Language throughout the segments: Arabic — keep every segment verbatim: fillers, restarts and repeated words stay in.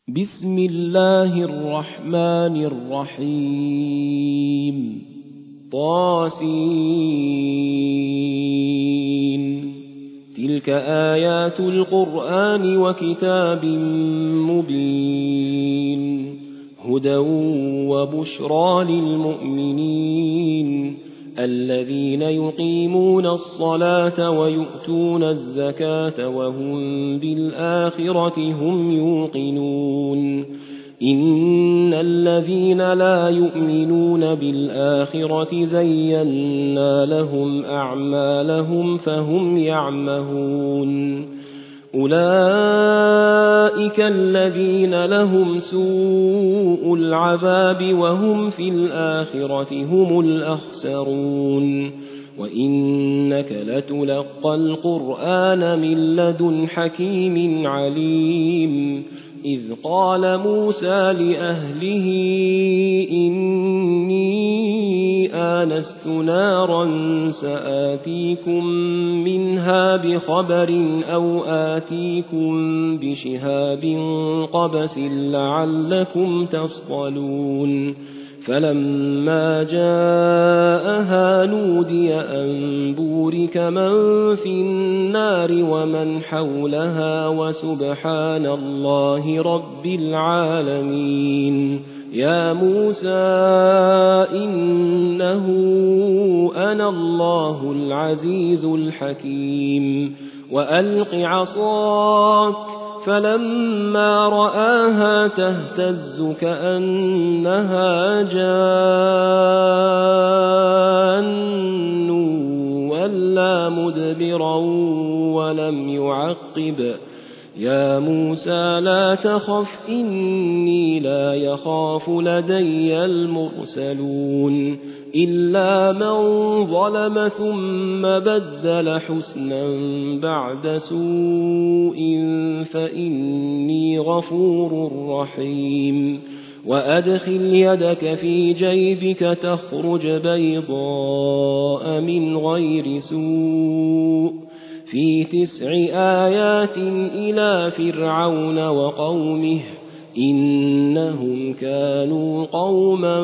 بسم الله الرحمن الرحيم طاسين تلك آيات القرآن وكتاب مبين هدى وبشرى للمؤمنين الذين يقيمون الصلاة ويؤتون الزكاة وهم بالآخرة هم يوقنون إن الذين لا يؤمنون بالآخرة زينا لهم أعمالهم فهم يعمهون أولئك الذين لهم سوء العذاب وهم في الآخرة هم الأخسرون وإنك لتلقى القرآن من لدن حكيم عليم إذ قال موسى لأهله إني آنست نارا سآتيكم منها بخبر أو آتيكم بشهاب قبس لعلكم تصطلون فلما جاءها نودي أن بورك من في النار ومن حولها وسبحان الله رب العالمين يا موسى إنه أنا الله العزيز الحكيم وألق عصاك فلما رآها تهتز كأنها جان ولا مدبرا ولم يعقب يا موسى لا تخف إني لا يخاف لدي المرسلون إلا من ظلم ثم بدل حسنا بعد سوء فإني غفور رحيم وأدخل يدك في جيبك تخرج بيضاء من غير سوء في تسع آيات إلى فرعون وقومه إنهم كانوا قوما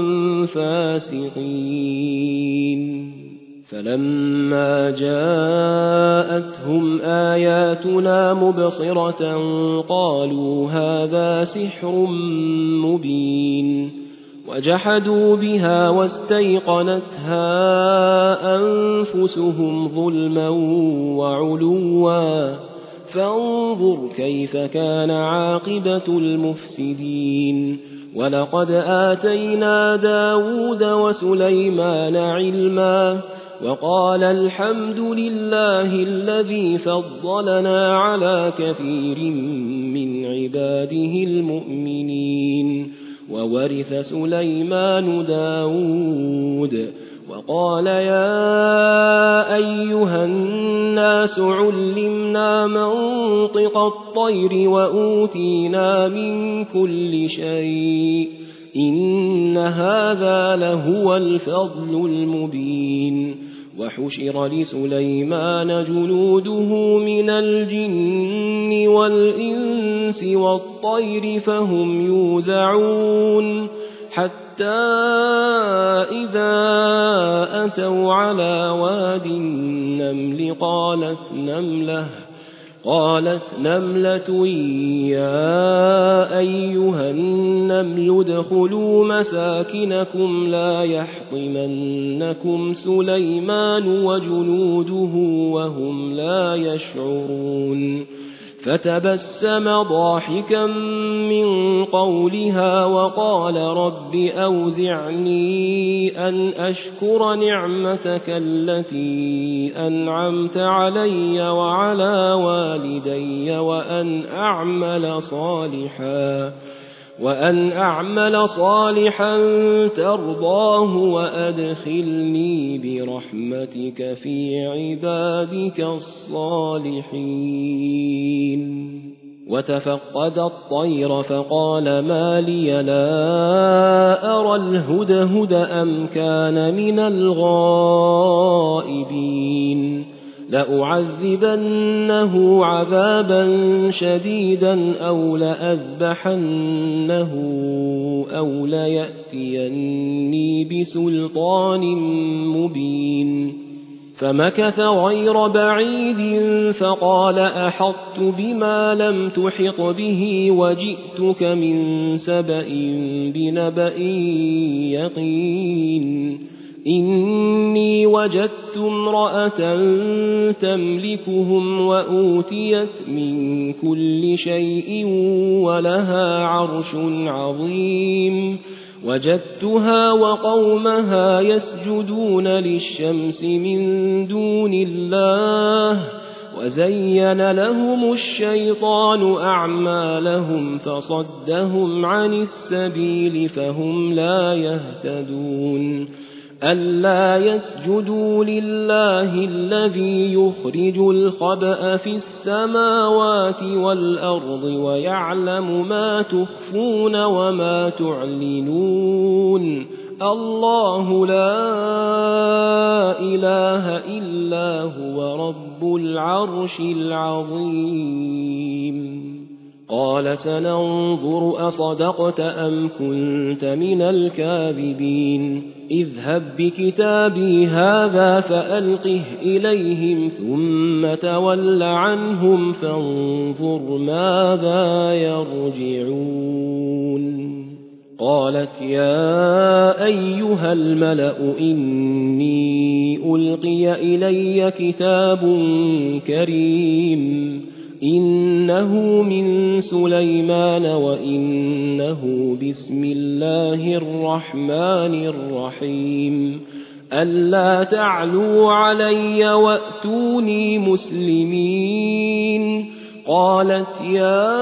فاسقين فلما جاءتهم آياتنا مبصرة قالوا هذا سحر مبين وجحدوا بها واستيقنتها أنفسهم ظلما وعلوا فانظر كيف كان عاقبة المفسدين ولقد آتينا داود وسليمان علما وقال الحمد لله الذي فضلنا على كثير من عباده المؤمنين وورث سليمان داود وقال يا أيها الناس علمنا منطق الطير وأوتينا من كل شيء إن هذا لهو الفضل المبين وحشر لسليمان جنوده من الجن والإنس والطير فهم يوزعون حتى إذا أتوا على واد النمل قالت نملة قالت نملة يا أيها النمل ادخلوا مساكنكم لا يحطمنكم سليمان وجنوده وهم لا يشعرون فتبسم ضاحكا من قولها وقال رب أوزعني أن أشكر نعمتك التي أنعمت علي وعلى والدي وأن أعمل صالحا وأن أعمل صالحا ترضاه وأدخلني برحمتك في عبادك الصالحين وتفقد الطير فقال ما لي لا أرى الهدهد أم كان من الغائبين لأعذبنه عذابا شديدا أو لأذبحنه أو ليأتيني بسلطان مبين. فمكث غير بعيد فقال أحطت بما لم تحط به وجئتك من سبأ بنبأ يقين. إني وجدت امرأة تملكهم وأوتيت من كل شيء ولها عرش عظيم. وجدتها وقومها يسجدون للشمس من دون الله وزين لهم الشيطان أعمالهم فصدهم عن السبيل فهم لا يهتدون. ألا يسجدوا لله الذي يخرج الخبأ في السماوات والأرض ويعلم ما تخفون وما تعلنون. الله لا إله إلا هو رب العرش العظيم. قال سننظر أصدقت أم كنت من الكاذبين. اذهب بكتابي هذا فألقه إليهم ثم تول عنهم فانظر ماذا يرجعون. قالت يا أيها الملأ إني ألقي إلي كتاب كريم إنه من سليمان وإنه بسم الله الرحمن الرحيم. ألا تعلوا علي وأتوني مسلمين. قالت يا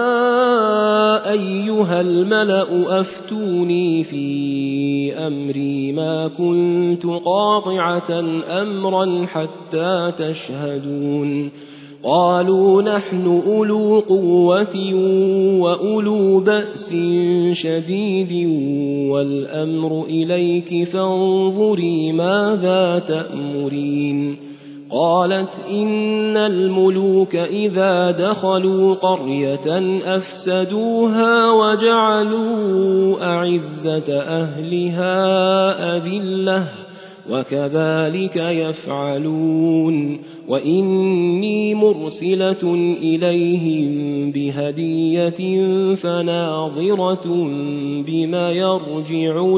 أيها الملأ أفتوني في أمري ما كنت قاطعة أمرا حتى تشهدون. قالوا نحن أولو قوة وأولو بأس شديد والأمر إليك فانظري ماذا تأمرين. قالت إن الملوك إذا دخلوا قرية أفسدوها وجعلوا أعزة أهلها أذلة وكذلك يفعلون. وإني مرسلة إليهم بهدية فناظرة بما يرجع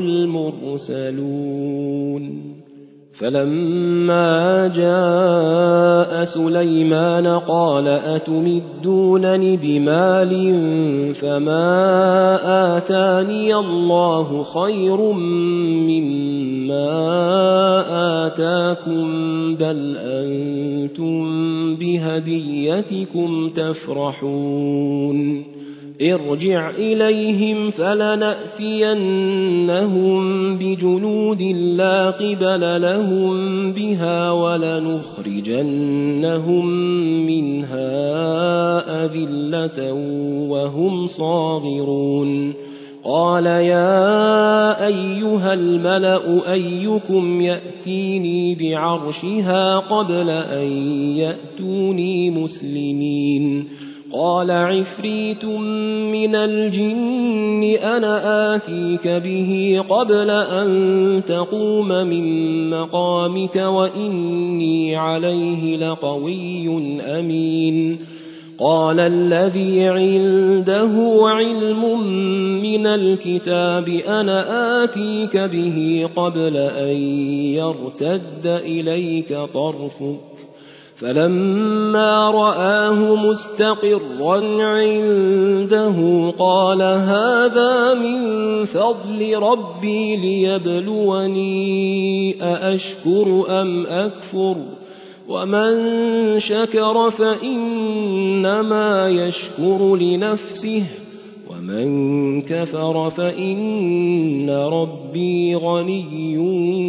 المرسلون. فلما جاء سليمان قال أتمدونني بمال فما آتاني الله خير مما آتاكم بل أنتم بهديتكم تفرحون. ارجع إليهم فلنأتينهم بجنود لا قبل لهم بها ولنخرجنهم منها أذلة وهم صاغرون. قال يا أيها الملأ أيكم يأتيني بعرشها قبل أن يأتوني مسلمين. قال عفريت من الجن أنا آتيك به قبل أن تقوم من مقامك وإني عليه لقوي أمين. قال الذي عنده علم من الكتاب أنا آتيك به قبل أن يرتد إليك طرفك. فلما رآه مستقرا عنده قال هذا من فضل ربي ليبلوني أأشكر أم أكفر ومن شكر فإنما يشكر لنفسه ومن كفر فإن ربي غني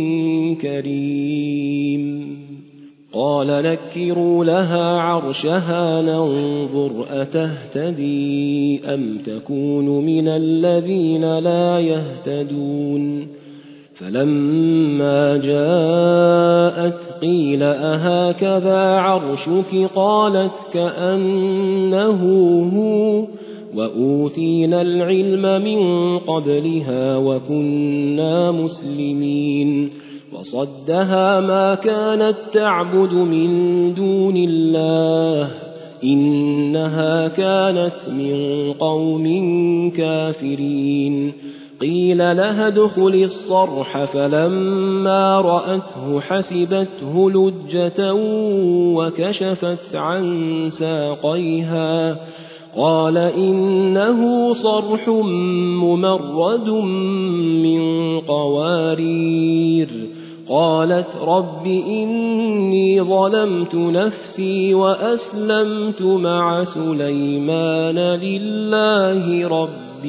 كريم. قال نكروا لها عرشها ننظر أتهتدي أم تكون من الذين لا يهتدون. فلما جاءت قيل أهكذا عرشك قالت كأنه هو وأوتينا العلم من قبلها وكنا مسلمين وصدها ما كانت تعبد من دون الله إنها كانت من قوم كافرين قيل لها ادخل الصرح فلما رأته حسبته لجة وكشفت عن ساقيها قال إنه صرح ممرد من قوارير قالت رب إني ظلمت نفسي وأسلمت مع سليمان لله رب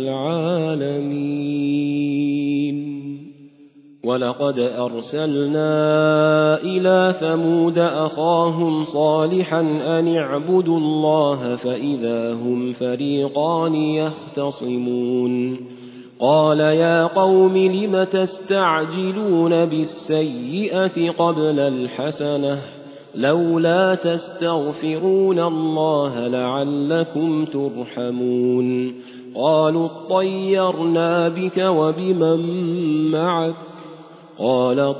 العالمين ولقد أرسلنا إلى ثمود أخاهم صالحا أن اعبدوا الله فإذا هم فريقان يختصمون قال يا قوم لم تستعجلون بالسيئة قبل الحسنة لولا تستغفرون الله لعلكم ترحمون قالوا اطيرنا بك وبمن معك قال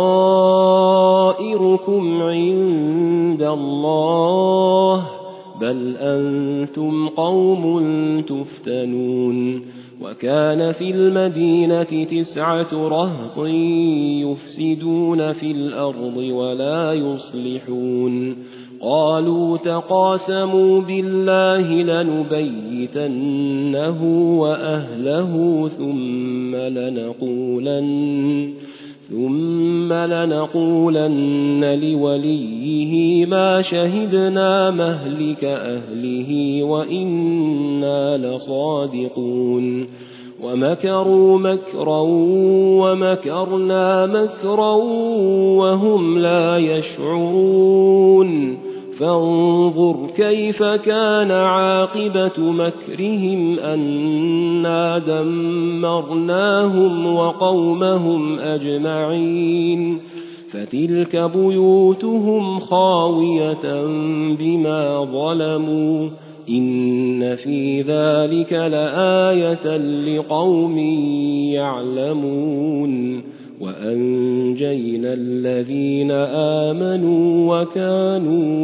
طائركم عند الله بل أنتم قوم تفتنون وكان في المدينة تسعة رهط يفسدون في الأرض ولا يصلحون قالوا تقاسموا بالله لنبيتنه وأهله ثم لنقولن ثم لنقولن لوليه ما شهدنا مهلك أهله وإنا لصادقون ومكروا مكرا ومكرنا مكرا وهم لا يشعرون فانظر كيف كان عاقبة مكرهم أنا دمرناهم وقومهم أجمعين فتلك بيوتهم خاوية بما ظلموا إن في ذلك لآية لقوم يعلمون وأنجينا الذين آمنوا وكانوا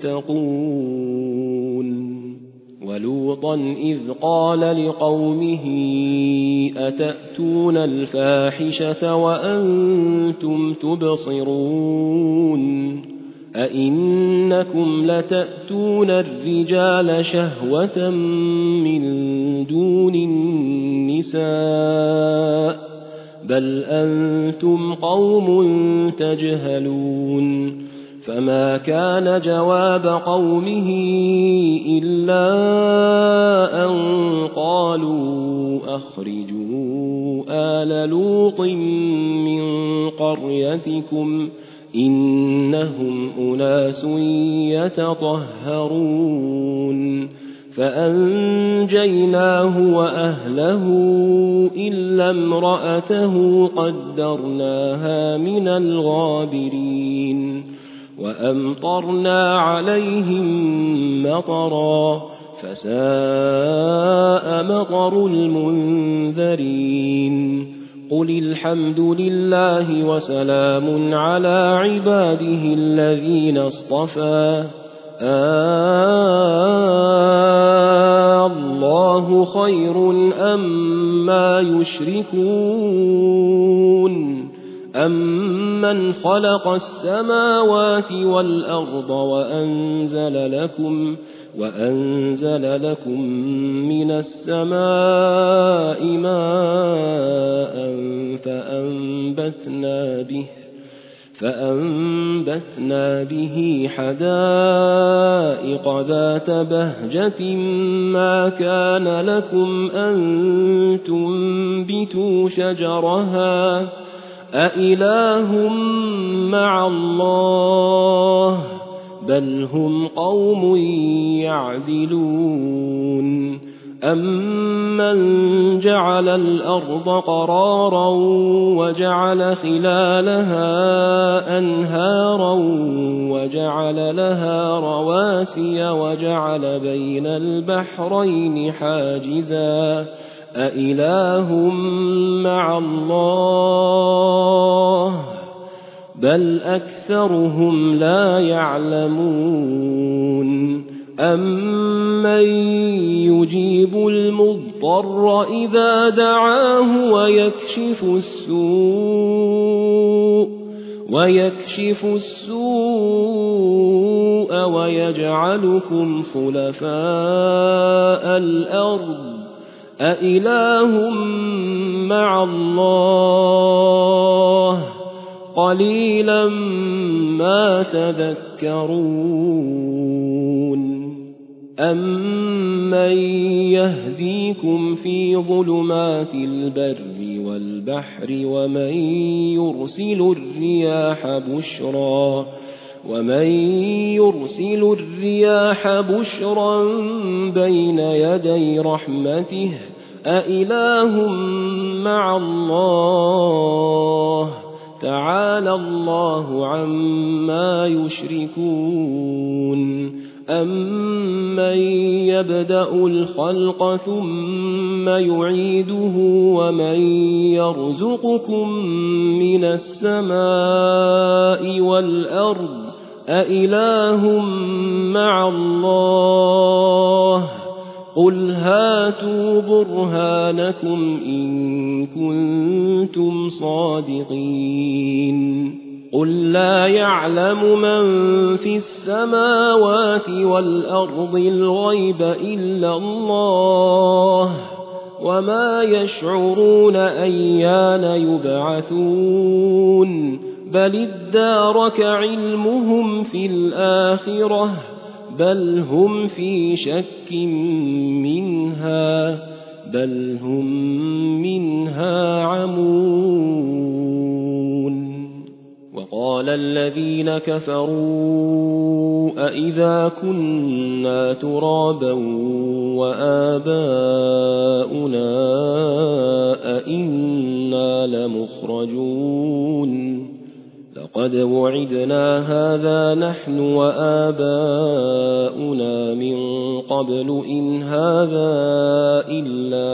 يتقون ولوطا إذ قال لقومه أتأتون الفاحشة وأنتم تبصرون أئنكم لتأتون الرجال شهوة من دون النساء بل أنتم قوم تجهلون فما كان جواب قومه إلا أن قالوا أخرجوا آل لوط من قريتكم إنهم أناس يتطهرون فأنجيناه وأهله إلا امرأته قدرناها من الغابرين وأمطرنا عليهم مطرا فساء مطر المنذرين قل الحمد لله وسلام على عباده الذين اصطفى الله خير أما يشركون أمن خلق السماوات والأرض وأنزل لكم وأنزل لكم من السماء ماء فأنبتنا به فأنبتنا به حدائق ذات بهجة ما كان لكم أن تنبتوا شجرها أإله مع الله بل هم قوم يعدلون أَمَّنْ جَعَلَ الْأَرْضَ قَرَارًا وَجَعَلَ خِلَالَهَا أَنْهَارًا وَجَعَلَ لَهَا رَوَاسِيَ وَجَعَلَ بَيْنَ الْبَحْرَيْنِ حَاجِزًا أَإِلَٰهٌ مَّعَ اللَّهِ ۚ بَلْ أَكْثَرُهُمْ لَا يَعْلَمُونَ أَمَّن يُجِيبُ الْمُضْطَرَّ إِذَا دَعَاهُ وَيَكْشِفُ السُّوءَ وَيَكْشِفُ السُّوءَ وَيَجْعَلُكُمْ خُلَفَاءَ الْأَرْضِ أَإِلَٰهٌ مَّعَ اللَّهِ ۚ قَلِيلًا مَّا تَذَكَّرُونَ أَمَّن يَهْدِيكُمْ فِي ظُلُمَاتِ الْبَرِّ وَالْبَحْرِ وَمَن يُرْسِلُ الرِّيَاحَ بُشْرًا ومن يرسل الرياح بشرا بين يدي رحمته أإله مع الله تعالى الله عما يشركون أمن يبدأ الخلق ثم يعيده ومن يرزقكم من السماء والأرض أإله مع الله قل هاتوا برهانكم إن كنتم صادقين قل لا يعلم من في السماوات والأرض الغيب إلا الله وما يشعرون أيان يبعثون بل ادارك علمهم في الآخرة بل هم في شك منها بل هم منها عمون وقال الذين كفروا أإذا كنا ترابا وآباؤنا أئنا لمخرجون لقد وعدنا هذا نحن وآباؤنا من قبل إن هذا إلا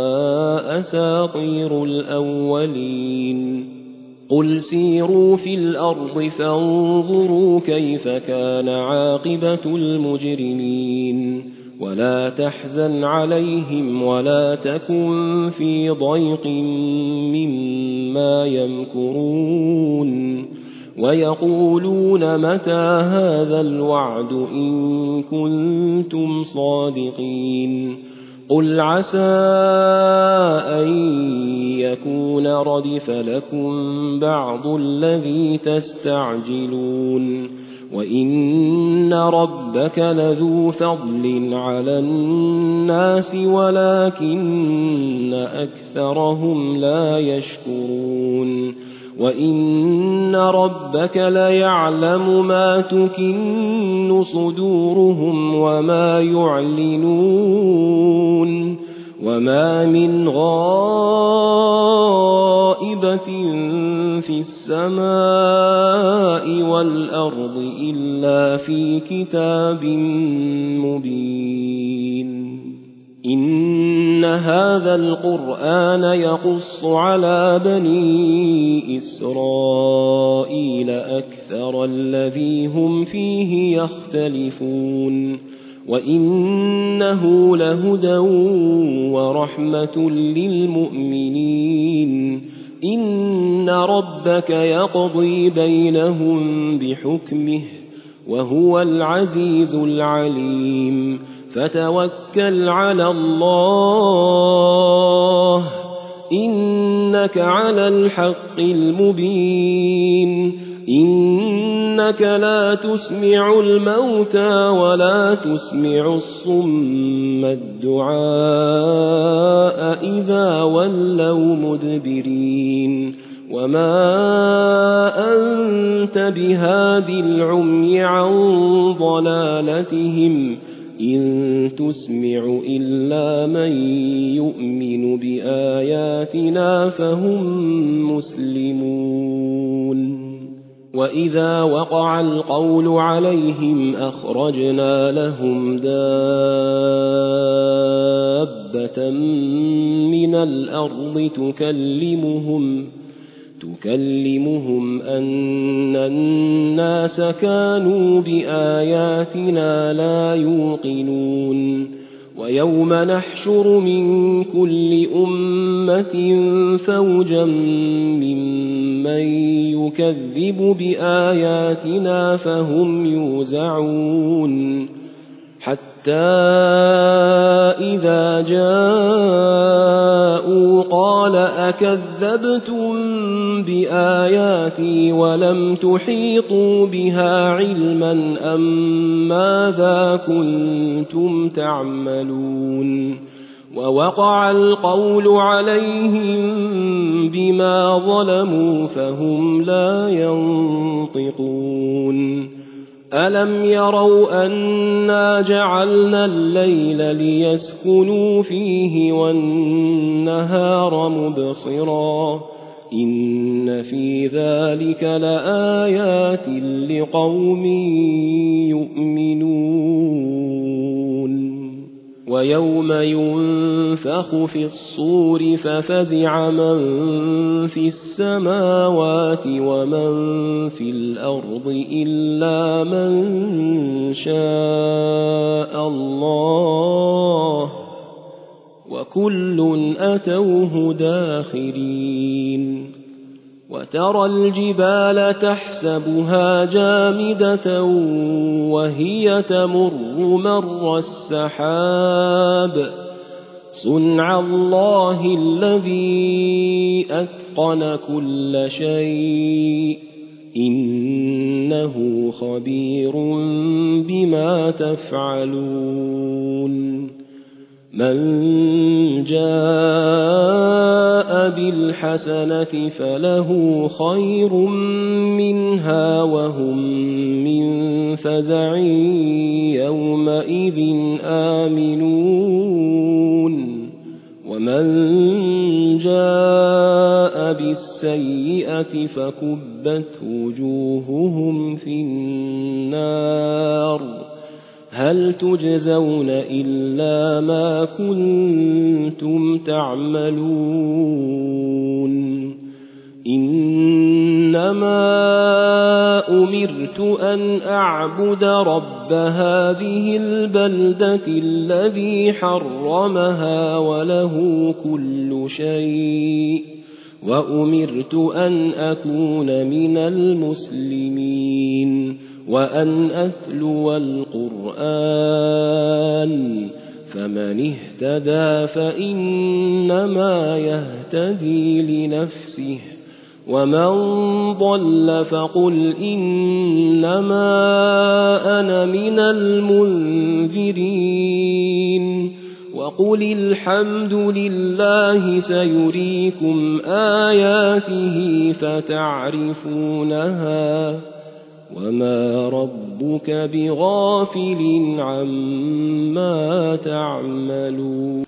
أساطير الأولين قل سيروا في الأرض فانظروا كيف كان عاقبة المجرمين ولا تحزن عليهم ولا تكن في ضيق مما يمكرون ويقولون متى هذا الوعد إن كنتم صادقين قل عسى أن يكون ردف لكم بعض الذي تستعجلون وإن ربك لذو فضل على الناس ولكن أكثرهم لا يشكرون وإن ربك ليعلم ما تكن صدورهم وما يعلنون وما من غائبة في السماء والأرض إلا في كتاب مبين إن هذا القرآن يقص على بني إسرائيل أكثر الذي هم فيه يختلفون وإنه لهدى ورحمة للمؤمنين إن ربك يقضي بينهم بحكمه وهو العزيز العليم فتوكل على الله إنك على الحق المبين إنك لا تسمع الموتى ولا تسمع الصم الدعاء إذا ولوا مدبرين وما أنت بهاد العمي عن ضلالتهم إن تسمع إلا من يؤمن بآياتنا فهم مسلمون وإذا وقع القول عليهم أخرجنا لهم دابة من الأرض تكلمهم تكلمهم أن الناس كانوا بآياتنا لا يوقنون ويوم نحشر من كل أمة فوجا ممن يكذب بآياتنا فهم يوزعون حتى إذا جاءوا قال أكذبتم بآياتي ولم تحيطوا بها علما أم ماذا كنتم تعملون ووقع القول عليهم بما ظلموا فهم لا ينطقون ألم يروا أنا جعلنا الليل ليسكنوا فيه والنهار مبصرا إن في ذلك لآيات لقوم يؤمنون ويوم ينفخ في الصور ففزع من في السماوات ومن في الأرض إلا من شاء الله وكل أتوه داخرين وترى الجبال تحسبها جامدة وهي تمر مر السحاب صنع الله الذي أتقن كل شيء إنه خبير بما تفعلون من جاء بالحسنة فله خير منها وهم من فزع يومئذ آمنون ومن جاء بالسيئة فكبت وجوههم في النار هل تجزون إلا ما كنتم تعملون إنما أمرت أن أعبد رب هذه البلدة الذي حرمها وله كل شيء وأمرت أن أكون من المسلمين وأن أتلو القرآن فمن اهتدى فإنما يهتدي لنفسه ومن ضل فقل إنما أنا من المنذرين وقل الحمد لله سيريكم آياته فتعرفونها وما ربك بغافل عما تعملون